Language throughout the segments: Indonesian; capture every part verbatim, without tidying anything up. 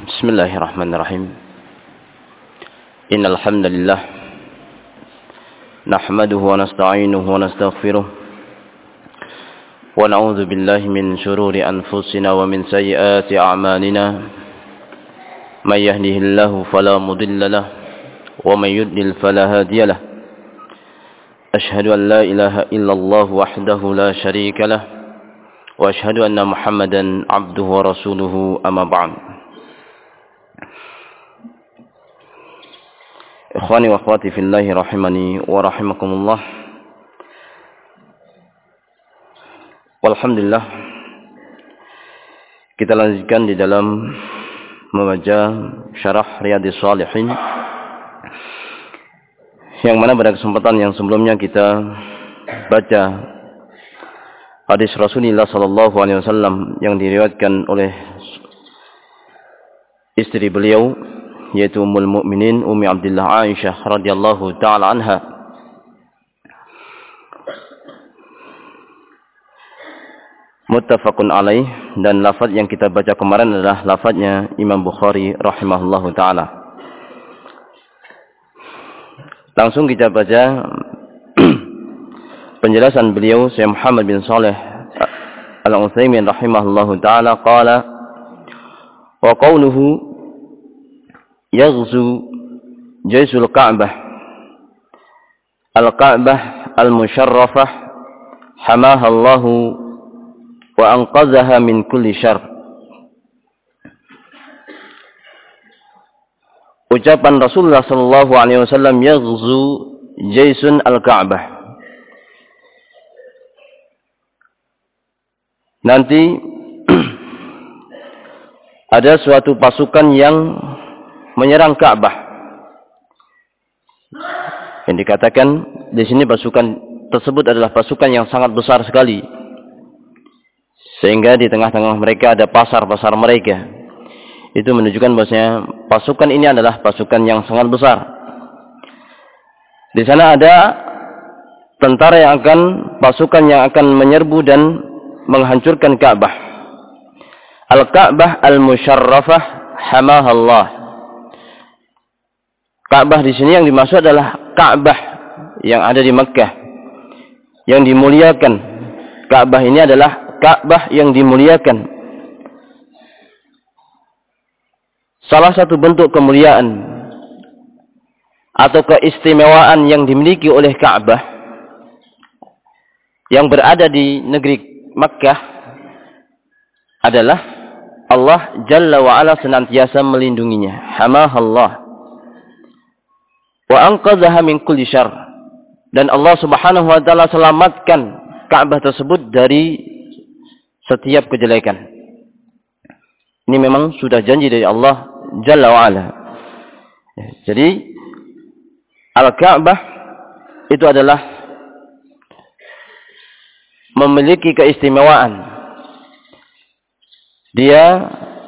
بسم الله الرحمن الرحيم إن الحمد لله نحمده ونستعينه ونستغفره ونعوذ بالله من شرور أنفسنا ومن سيئات أعمالنا من يهده الله فلا مضل له ومن يضلل فلا هادي له أشهد أن لا إله إلا الله وحده لا شريك له وأشهد أن محمدا عبده ورسوله أما بعد. Ikhwani wa akhwati fillahi rahimani wa rahimakumullah. Walhamdulillah, kita lanjutkan di dalam membaca syarah Riyadhis Shalihin, yang mana pada kesempatan yang sebelumnya kita baca hadis Rasulullah sallallahu alaihi wasallam yang diriwayatkan oleh istri beliau, yaitu Ummul Mukminin Ummi Abdillah Aisyah radhiyallahu taala anha. Muttafaqun alaih, dan lafaz yang kita baca kemarin adalah lafaznya Imam Bukhari rahimahullahu taala. Langsung kita baca penjelasan beliau Syekh Muhammad bin Shalih Al-Utsaimin rahimahullahu taala, qala wa qawluhu yaghzu jaysul Ka'bah al-Ka'bah al-musharrafah hamaha Allah wa anqadhaha min kulli syarr. Ucapan Rasulullah sallallahu alaihi wasallam yaghzu jaysun al-Ka'bah, nanti ada suatu pasukan yang menyerang Ka'bah. Yang dikatakan di sini pasukan tersebut adalah pasukan yang sangat besar sekali, sehingga di tengah-tengah mereka ada pasar-pasar mereka. Itu menunjukkan bahwasanya pasukan ini adalah pasukan yang sangat besar. Di sana ada tentara yang akan pasukan yang akan menyerbu dan menghancurkan Ka'bah. Al-Ka'bah al-musharrafah hamaha Allah. Ka'bah di sini yang dimaksud adalah Ka'bah yang ada di Mekkah, yang dimuliakan. Ka'bah ini adalah Ka'bah yang dimuliakan. Salah satu bentuk kemuliaan atau keistimewaan yang dimiliki oleh Ka'bah yang berada di negeri Mekkah adalah Allah Jalla wa'ala senantiasa melindunginya. Hamahallah wa anqadhaha min kulli syarr, dan Allah Subhanahu wa taala selamatkan Ka'bah tersebut dari setiap kejelekan. Ini memang sudah janji dari Allah Jalla wa ala. Jadi Al-Ka'bah itu adalah memiliki keistimewaan. Dia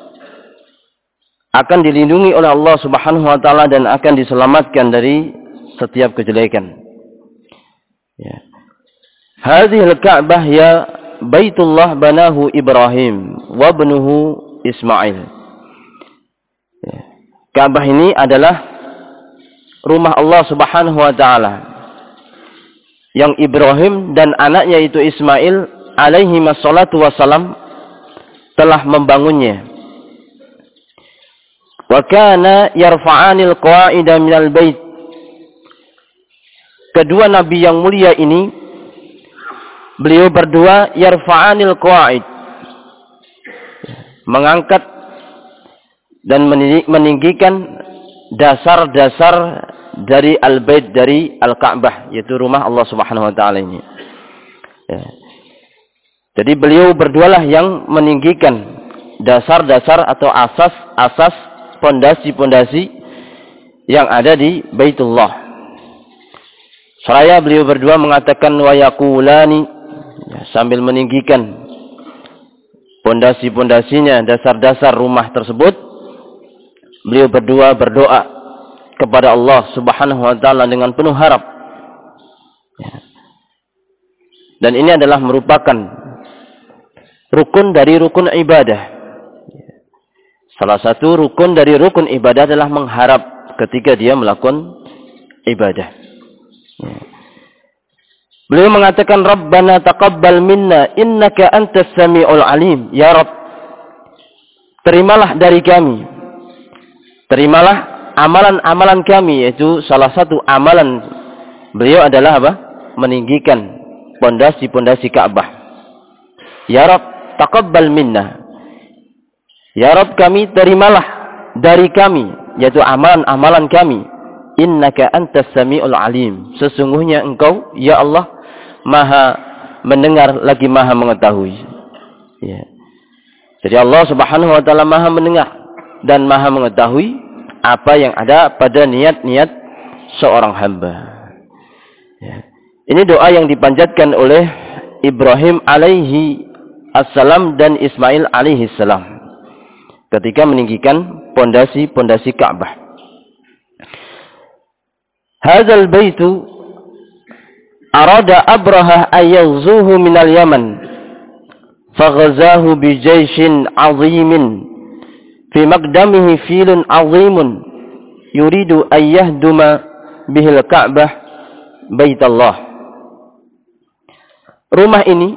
akan dilindungi oleh Allah Subhanahu wa taala dan akan diselamatkan dari setiap kejelekan. Ya. Hadhihi al-Ka'bah ya Baitullah banahu Ibrahim wa ibnuhu Ismail. Ya. Ka'bah ini adalah rumah Allah Subhanahu wa taala yang Ibrahim dan anaknya itu Ismail alaihi wassalatu wassalam telah membangunnya. Wa kana yarfa'anil qawa'ida minal bait. Kedua nabi yang mulia ini, beliau berdua yarfa'anil qawa'id, mengangkat dan meninggikan dasar-dasar dari al-bait, dari al-Ka'bah, yaitu rumah Allah Subhanahu wa taala ini. Ya. Jadi beliau berdualah yang meninggikan dasar-dasar atau asas-asas pondasi-pondasi yang ada di Baitullah. Seraya beliau berdua mengatakan wa yaqulani, ya, sambil meninggikan pondasi-pondasinya, dasar-dasar rumah tersebut, beliau berdua berdoa kepada Allah Subhanahu wa taala dengan penuh harap. Ya. Dan ini adalah merupakan rukun dari rukun ibadah. Salah satu rukun dari rukun ibadah adalah mengharap ketika dia melakukan ibadah. Ya. Beliau mengatakan, Rabbana taqabbal minna innaka antas sami'ul alim. Ya Rabb, terimalah dari kami. Terimalah amalan-amalan kami, yaitu salah satu amalan beliau adalah apa? Meninggikan pondasi-pondasi Ka'bah. Ya Rabb, taqabbal minna. Ya Rabb, kami terimalah dari kami, yaitu amalan-amalan kami. Innaka antas sami'ul alim. Sesungguhnya engkau, ya Allah, maha mendengar lagi maha mengetahui. Ya. Jadi Allah subhanahu wa ta'ala maha mendengar dan maha mengetahui apa yang ada pada niat-niat seorang hamba. Ya. Ini doa yang dipanjatkan oleh Ibrahim alaihi assalam dan Ismail alaihi salam ketika meninggikan pondasi-pondasi Ka'bah. Hadzal baitu arada Abrahah ayaghzuhu minal Yaman faghazahu bi jayshin 'azimin fi maqdamihi filun 'azimun yuridu an yahduma bihil Ka'bah baitallah. Rumah ini,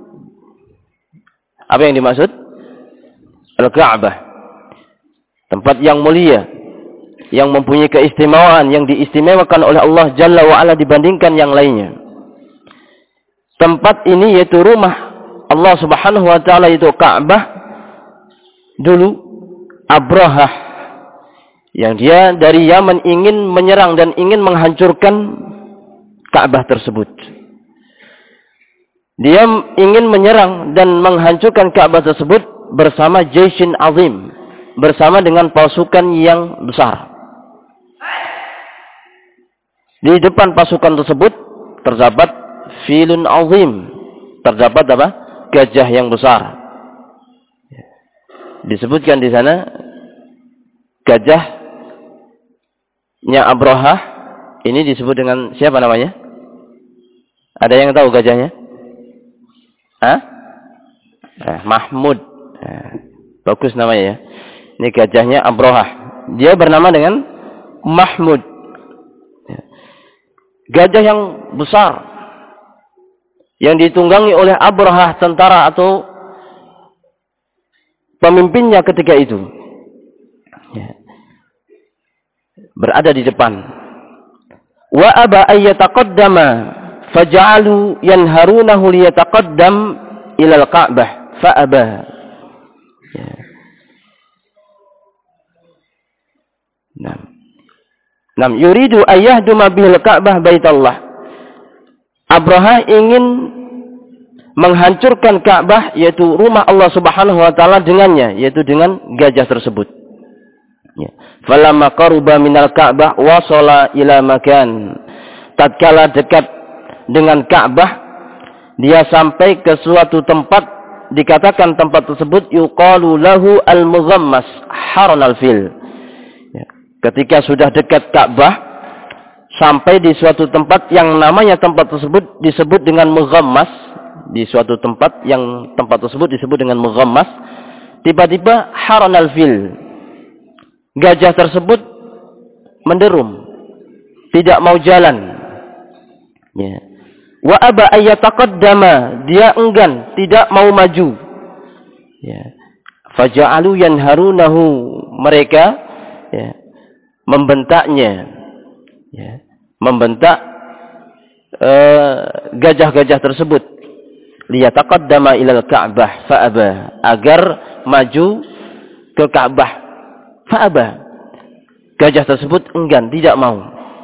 apa yang dimaksud? Al-Ka'bah, tempat yang mulia, yang mempunyai keistimewaan, yang diistimewakan oleh Allah Jalla wa'ala dibandingkan yang lainnya. Tempat ini yaitu rumah Allah subhanahu wa ta'ala, yaitu Ka'bah. Dulu Abrahah, yang dia dari Yaman ingin menyerang dan ingin menghancurkan Ka'bah tersebut. Dia ingin menyerang dan menghancurkan Ka'bah tersebut bersama Jaishin Azim, bersama dengan pasukan yang besar. Di depan pasukan tersebut terdapat filun azim, terdapat apa? Gajah yang besar. Disebutkan di sana gajahnya Abrahah ini disebut dengan siapa namanya? Ada yang tahu gajahnya? Hah? Eh, Mahmud. Eh, bagus namanya ya. Ini gajahnya Abrahah. Dia bernama dengan Mahmud. Gajah yang besar, yang ditunggangi oleh Abrahah, tentara atau pemimpinnya ketika itu, ya, berada di depan. Wa aba ayyataqaddama faja'alu yanharunahu liyataqaddam ilal Ka'bah fa aba. Ya. Nah. Nam yuridu ayyahduma bil Ka'bah baitallah. Abrahah ingin menghancurkan Ka'bah, yaitu rumah Allah Subhanahu wa taala dengannya, yaitu dengan gajah tersebut. Ya. Falamma qaruba minal Ka'bah wasala ila makan. Tatkala dekat dengan Ka'bah, dia sampai ke suatu tempat, dikatakan tempat tersebut yuqalu lahu al-muzammas haran al-fil. Ketika sudah dekat Ka'bah, sampai di suatu tempat yang namanya tempat tersebut disebut dengan Mughammas, di suatu tempat yang tempat tersebut disebut dengan Mughammas, tiba-tiba haran al-fil, gajah tersebut menderum, tidak mau jalan. Ya. Wa aba ayyataqaddama, dia enggan, tidak mau maju. Ya. Faja'alu yanharunahu, mereka ya, membentaknya, ya, membentak uh, gajah-gajah tersebut, liyataqaddama ilal Ka'bah fa'aba, agar maju ke Ka'bah, fa'aba, gajah tersebut enggan, tidak mau.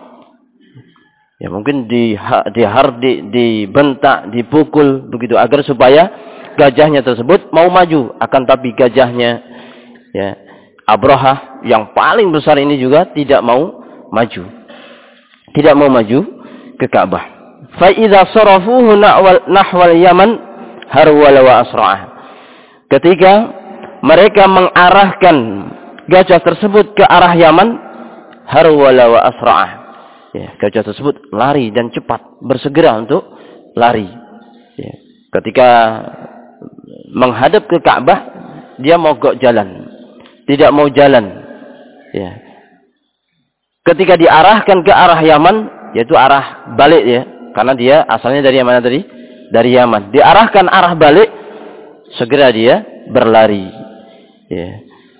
Ya, mungkin di dihar di, dibentak, dipukul begitu agar supaya gajahnya tersebut mau maju, akan tapi gajahnya, ya, Abrahah yang paling besar ini juga tidak mau maju. Tidak mau maju ke Ka'bah. Fa idza sarafuhu nahwal Yaman harwala wa asra'ah. Ketika mereka mengarahkan gajah tersebut ke arah Yaman, harwala wa asra'ah. Ya, gajah tersebut lari dan cepat, bersegera untuk lari. Ya, ketika menghadap ke Ka'bah, dia mogok jalan. tidak mau jalan. Ya. Ketika diarahkan ke arah Yaman, yaitu arah balik ya, karena dia asalnya dari mana tadi? Dari Yaman. Diarahkan arah balik, segera dia berlari. Ya.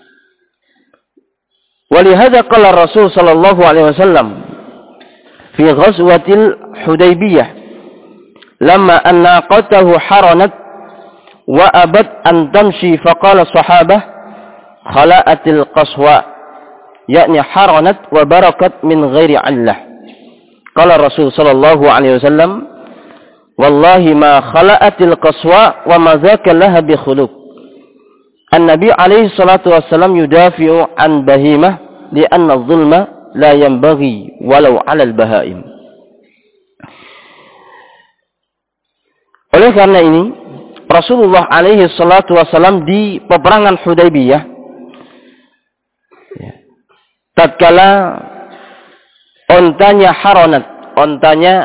Walihada qala Rasul sallallahu alaihi wasallam fi ghazwatil Hudaybiyah lamma annaqatahu haranat wa abad an tamshi faqala sahabah khala'atil qaswa yakni haranat wa barakat min ghairi allah. Qala Rasul sallallahu alaihi wasallam wallahi ma khala'atil qaswa wa ma dzaka laha bi khuluq. An-Nabi alaihi salatu wassalam yudafi'u an bahimah li'anna adh-dhulma la yanbaghi walau 'ala al-bahaim. Oleh karena ini Rasulullah alaihi salatu wassalam di peperangan Hudaybiyah ya, tatkala ontanya haronat, ontanya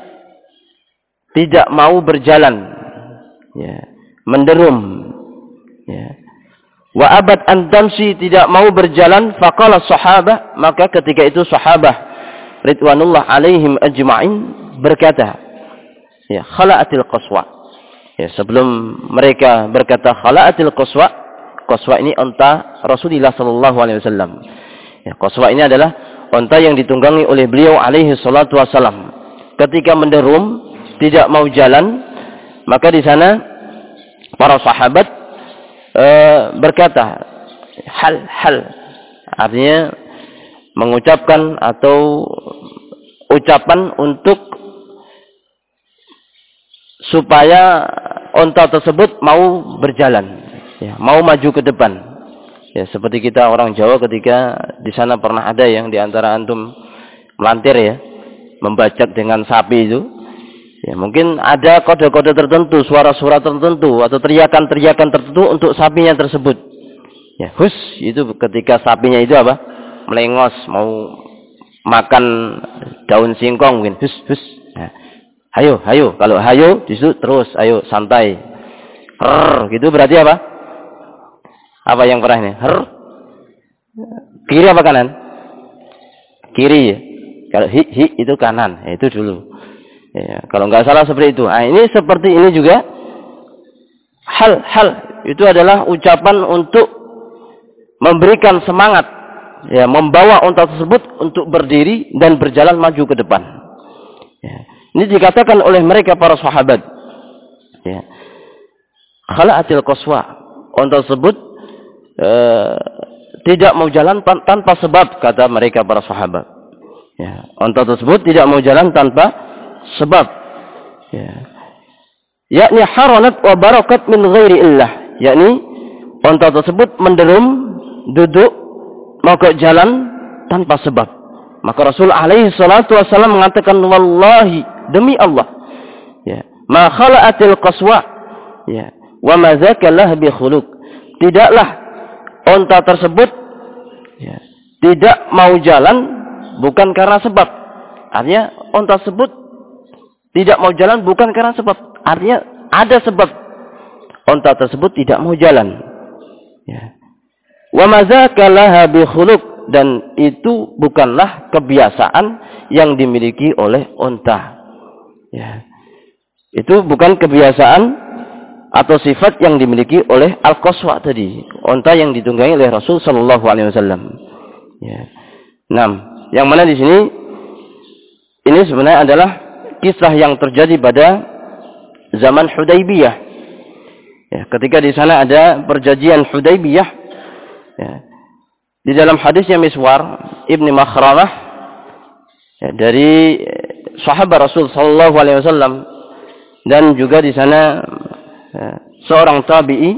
tidak mau berjalan ya, menderum ya. Wa abad an tamshi, tidak mau berjalan, faqala sahabah, maka ketika itu sahabah ridwanullah alaihim ajma'in berkata ya khala'atil qaswa. Ya, sebelum mereka berkata khala'atil qaswa, qaswa ini unta Rasulullah sallallahu alaihi wasallam. Ya, qaswa ini adalah unta yang ditunggangi oleh beliau alaihi salatu wasallam. Ketika menderum, tidak mau jalan, maka di sana para sahabat Uh, berkata hal hal, artinya mengucapkan atau ucapan untuk supaya unta tersebut mau berjalan ya, mau maju ke depan ya, seperti kita orang Jawa ketika di sana pernah ada yang diantara antum melantir ya, membajak dengan sapi itu ya, mungkin ada kode-kode tertentu, suara-suara tertentu, atau teriakan-teriakan tertentu untuk sapinya tersebut. Ya, hus, itu ketika sapinya itu apa? Melengos, mau makan daun singkong mungkin. Hus, hus. Nah, hayo, hayo. Kalau hayo, disitu terus, ayo, santai. Rrr, gitu berarti apa? Apa yang pernah ini? Rrr. Kiri apa kanan? Kiri ya. Kalau hi, hi, itu kanan. Ya, itu dulu. Ya, kalau nggak salah seperti itu. Nah, ini seperti ini juga hal-hal itu adalah ucapan untuk memberikan semangat, ya, membawa unta tersebut untuk berdiri dan berjalan maju ke depan. Ya, ini dikatakan oleh mereka para sahabat. Ya, khala'atil qaswa, unta tersebut eh, tidak mau jalan tanpa sebab, kata mereka para sahabat. Ya, unta tersebut tidak mau jalan tanpa sebab ya, yakni haranat wa barakat min ghairi illah, yakni unta tersebut menderum, duduk, mau ke jalan tanpa sebab. Maka Rasul alaihi salatu wasallam mengatakan wallahi, demi Allah ya, ma khala'atil qaswa ya wa ma dzaka lah bi khuluq, tidaklah unta tersebut ya, tidak mau jalan bukan karena sebab. Artinya unta tersebut tidak mau jalan bukan karena sebab. Artinya ada sebab unta tersebut tidak mau jalan. Ya. Wa mazaka laha bi khuluq, dan itu bukanlah kebiasaan yang dimiliki oleh unta. Ya. Itu bukan kebiasaan atau sifat yang dimiliki oleh al-qaswa tadi, unta yang ditunggangi oleh Rasul sallallahu alaihi wasallam. Ya. Nah, yang mana di sini ini sebenarnya adalah kisah yang terjadi pada zaman Hudaybiyah. Ya, ketika di sana ada perjanjian Hudaybiyah. Ya, di dalam hadisnya Miswar Ibni Makhramah ya, dari sahabat Rasul sallallahu alaihi wasallam, dan juga di sana ya, seorang tabi'i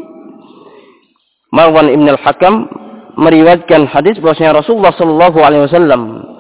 Marwan Ibn al-Hakam meriwayatkan hadis bahwasanya Rasulullah sallallahu alaihi wasallam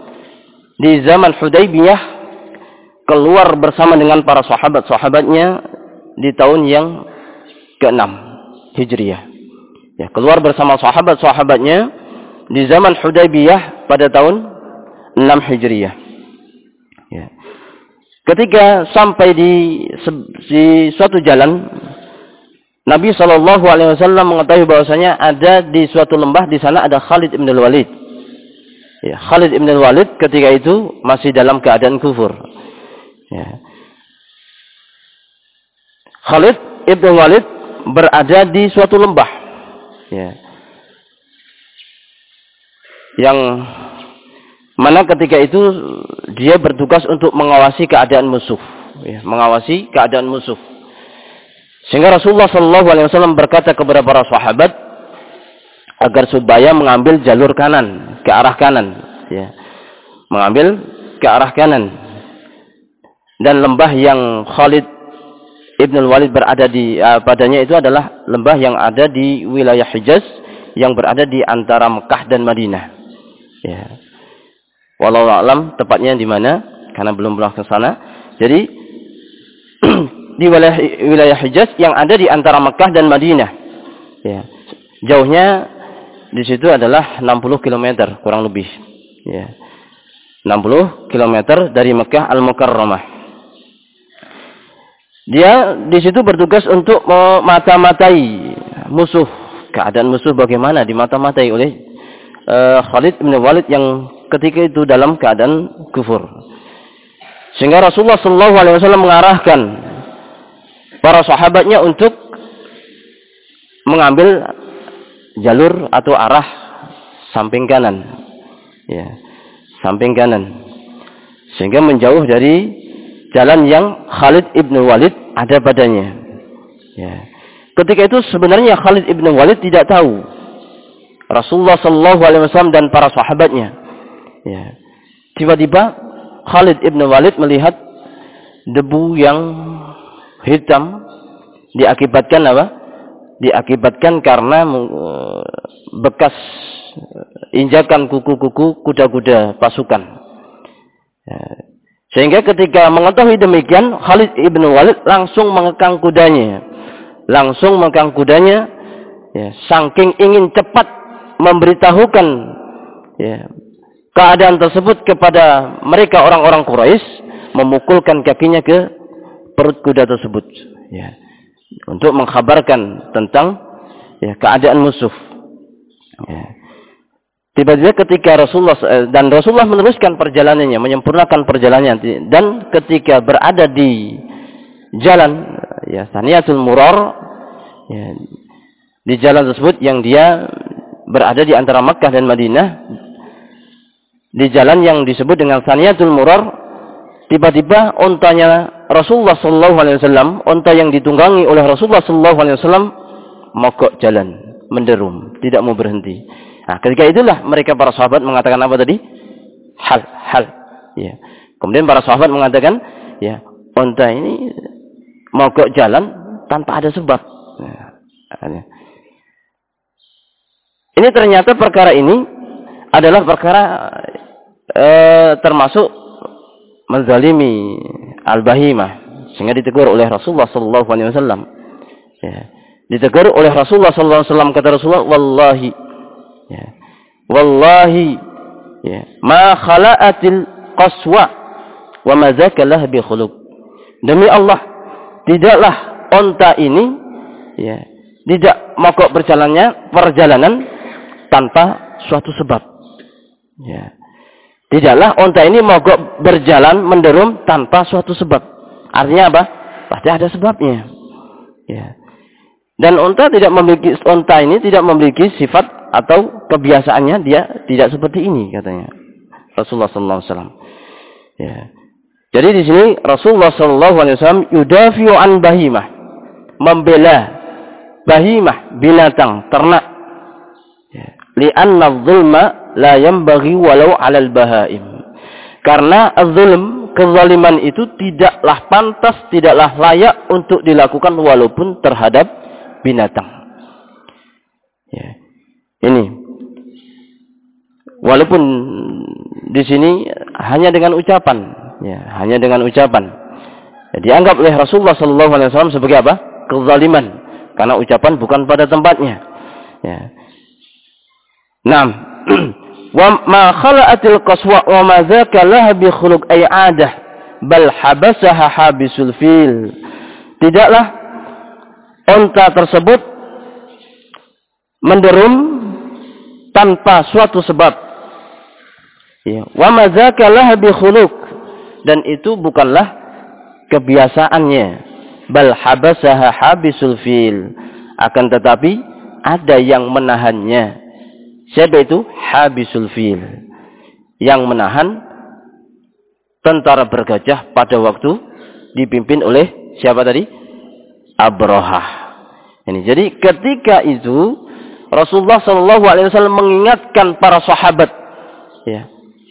di zaman Hudaybiyah keluar bersama dengan para sahabat-sahabatnya di tahun yang keenam Hijriah. Ya, keluar bersama sahabat-sahabatnya di zaman Hudaybiyah pada tahun enam Hijriah. Ya. Ketika sampai di, di suatu jalan, Nabi shallallahu alaihi wasallam mengetahui bahwasanya ada di suatu lembah, di sana ada Khalid ibn al-Walid. Ya, Khalid ibn al-Walid ketika itu masih dalam keadaan kufur. Ya. Khalid ibn al-Walid berada di suatu lembah. Ya. Yang mana ketika itu dia bertugas untuk mengawasi keadaan musuh. Ya, mengawasi keadaan musuh. Sehingga Rasulullah shallallahu alaihi wasallam berkata kepada para sahabat agar supaya mengambil jalur kanan, ke arah kanan, ya. Mengambil ke arah kanan. Dan lembah yang Khalid ibn al-Walid berada di uh, padanya itu adalah lembah yang ada di wilayah Hijaz yang berada di antara Mekah dan Madinah. Ya. Wallahu a'lam tepatnya di mana karena belum pernah ke sana. Jadi di wilayah, wilayah Hijaz yang ada di antara Mekah dan Madinah. Ya. Jauhnya di situ adalah enam puluh kilometer kurang lebih. Ya. enam puluh kilometer dari Mekah Al-Mukarramah. Dia di situ bertugas untuk memata-matai musuh. Keadaan musuh bagaimana dimata-matai oleh uh, Khalid bin Walid yang ketika itu dalam keadaan kufur. Sehingga Rasulullah shallallahu alaihi wasallam mengarahkan para sahabatnya untuk mengambil jalur atau arah samping kanan. Ya, samping kanan. Sehingga menjauh dari jalan yang Khalid ibn Walid ada padanya. Ya. Ketika itu sebenarnya Khalid ibn Walid tidak tahu Rasulullah shallallahu alaihi wasallam dan para sahabatnya. Ya. Tiba-tiba Khalid ibn Walid melihat debu yang hitam diakibatkan apa? Diakibatkan karena bekas injakan kuku-kuku kuda-kuda pasukan. Ya. Sehingga ketika mengetahui demikian, Khalid ibn Walid langsung mengekang kudanya. Langsung mengekang kudanya. Ya, saking ingin cepat memberitahukan ya, keadaan tersebut kepada mereka orang-orang Quraisy, memukulkan kakinya ke perut kuda tersebut. Ya, untuk mengkhabarkan tentang ya, keadaan musuh. Ya. Tiba-tiba ketika Rasulullah dan Rasulullah meneruskan perjalanannya, menyempurnakan perjalanannya, dan ketika berada di jalan ya Saniyatul Murar, ya, di jalan tersebut yang dia berada di antara Makkah dan Madinah, di jalan yang disebut dengan Saniyatul Murar, tiba-tiba ontanya Rasulullah Sallallahu Alaihi Wasallam, onta yang ditunggangi oleh Rasulullah Sallallahu Alaihi Wasallam, mogok jalan, menderum, tidak mau berhenti. Nah, ketika itulah mereka para sahabat mengatakan apa tadi? Hal, hal. Ya. Kemudian para sahabat mengatakan, ya, onta ini mogok jalan tanpa ada sebab. Nah, ini ternyata perkara ini adalah perkara eh, termasuk menzalimi al-bahimah, sehingga ditegur oleh Rasulullah Sallallahu Alaihi Wasallam. Ya. Ditegur oleh Rasulullah Sallallahu Alaihi Wasallam, kata Rasulullah, wallahi. Ya. Wallahi ya, ma khala'atil qaswa wa ma zakalah bi khuluq. Demi Allah, tidaklah onta ini ya, tidak mogok berjalannya perjalanan tanpa suatu sebab. Ya. Tidaklah onta ini mogok berjalan menderum tanpa suatu sebab. Artinya apa? Pasti ada sebabnya. Ya. Dan onta tidak memiliki onta ini tidak memiliki sifat atau kebiasaannya dia tidak seperti ini, katanya Rasulullah Sallallahu Alaihi Wasallam. Ya. Jadi di sini Rasulullah Sallallahu Alaihi Wasallam yudafiu an bahimah, membela bahimah, binatang ternak. Ya. Li'anna zulma la yanbaghi walau 'alal bahaim. Karena az-zulm, kezaliman itu tidaklah pantas, tidaklah layak untuk dilakukan walaupun terhadap binatang. Ya. Ini, walaupun di sini hanya dengan ucapan, ya, hanya dengan ucapan, ya, dianggap oleh Rasulullah Sallallahu Alaihi Wasallam sebagai apa? Kezaliman, karena ucapan bukan pada tempatnya. Ya. Naam, wa ma khala'atil qaswa wa ma dzaka laha bi khuluq ay 'adah bal habasaha habisul fil. Tidaklah unta tersebut menderum tanpa suatu sebab. Ya, wa madzaka laha bi khuluq, dan itu bukanlah kebiasaannya. Bal habasaha habisul fil, akan tetapi ada yang menahannya. Siapa itu? Habisul fil, yang menahan tentara bergajah pada waktu dipimpin oleh siapa tadi? Abrahah. Ini jadi ketika itu Rasulullah Shallallahu Alaihi Wasallam mengingatkan para sahabat, ya,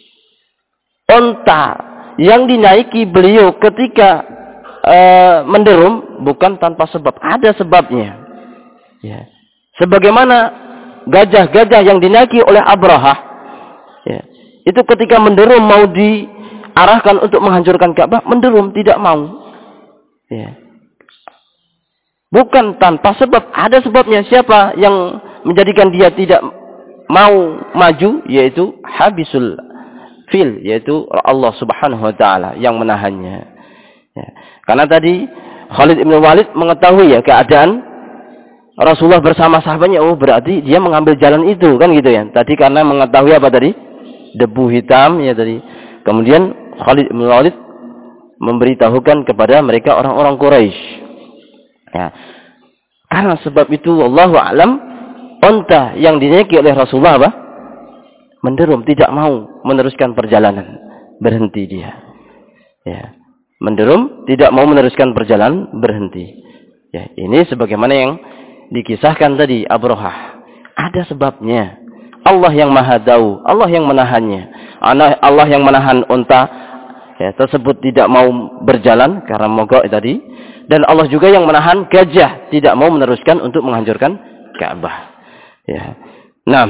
unta yang dinaiki beliau ketika uh, menderum bukan tanpa sebab, ada sebabnya. Ya. Sebagaimana gajah-gajah yang dinaiki oleh Abrahah, ya, itu ketika menderum mau diarahkan untuk menghancurkan Ka'bah, menderum tidak mau. Ya. Bukan tanpa sebab, ada sebabnya. Siapa yang menjadikan dia tidak mau maju? Yaitu habisul fil, yaitu Allah Subhanahu wa taala yang menahannya. Ya. Karena tadi Khalid bin Walid mengetahui ya keadaan Rasulullah bersama sahabatnya, oh berarti dia mengambil jalan itu, kan gitu ya. Tadi karena mengetahui apa tadi? Debu hitam ya tadi. Kemudian Khalid bin Walid memberitahukan kepada mereka orang-orang Quraisy. Ya. Karena sebab itu wallahu a'lam, unta yang dinaiki oleh Rasulullah apa? Menderum, tidak mau meneruskan perjalanan, berhenti dia. Ya. Menderum, tidak mau meneruskan perjalanan, berhenti. Ya, ini sebagaimana yang dikisahkan tadi Abrahah. Ada sebabnya. Allah yang Maha Tahu, Allah yang menahannya. Allah yang menahan unta ya, tersebut tidak mau berjalan karena mogok tadi, dan Allah juga yang menahan gajah tidak mau meneruskan untuk menghancurkan Ka'bah. Ya. Nah,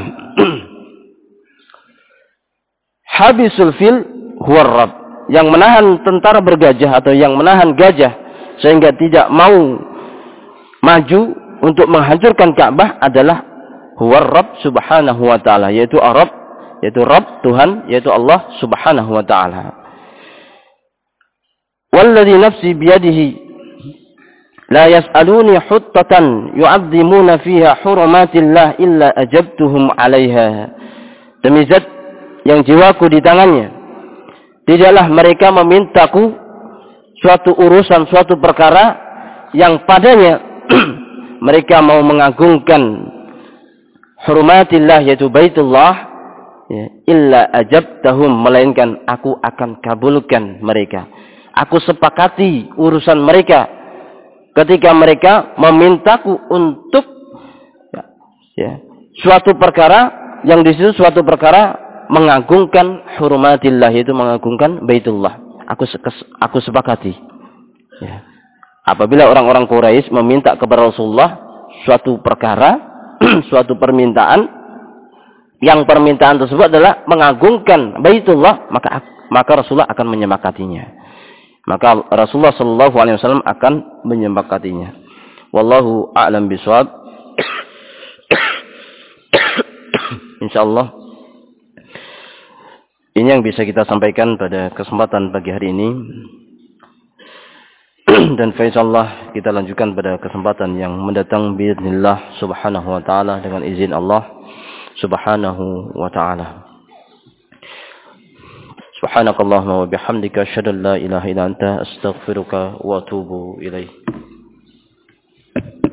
habisul fil huwa Rabb, yang menahan tentara bergajah atau yang menahan gajah sehingga tidak mau maju untuk menghancurkan Ka'bah adalah huwa Rabb subhanahu wa ta'ala, yaitu Ar-Rabb, yaitu Rabb, Tuhan, yaitu Allah subhanahu wa ta'ala. Walladhi nafsi biyadihi la yas'aluni huttatan yu'azzimuna fiha hurumatillah illa ajabtuhum 'alaiha. Demi zat yang jiwaku di tangannya, tidaklah mereka memintaku suatu urusan, suatu perkara yang padanya mereka mau mengagungkan hurumatillah, yaitu Baitullah, ya, illa ajabtahum, melainkan aku akan kabulkan mereka. Aku sepakati urusan mereka ketika mereka memintaku untuk ya, ya, suatu perkara yang di situ suatu perkara mengagungkan hurumatillah, yaitu mengagungkan Baitullah. Aku aku sepakati. Ya. Apabila orang-orang Quraisy meminta kepada Rasulullah suatu perkara, suatu permintaan, yang permintaan tersebut adalah mengagungkan Baitullah, maka maka Rasulullah akan menyepakatinya. Maka Rasulullah Shallallahu Alaihi Wasallam akan menyepakatinya. Wallahu a'lam bishawab. Insyaallah ini yang bisa kita sampaikan pada kesempatan pagi hari ini. Dan insyaallah kita lanjutkan pada kesempatan yang mendatang biidznillah subhanahu wa ta'ala, dengan izin Allah subhanahu wa ta'ala. Subhanakallahumma wa bihamdika asyhadu an la ilaha illa anta astaghfiruka wa atubu ilaik.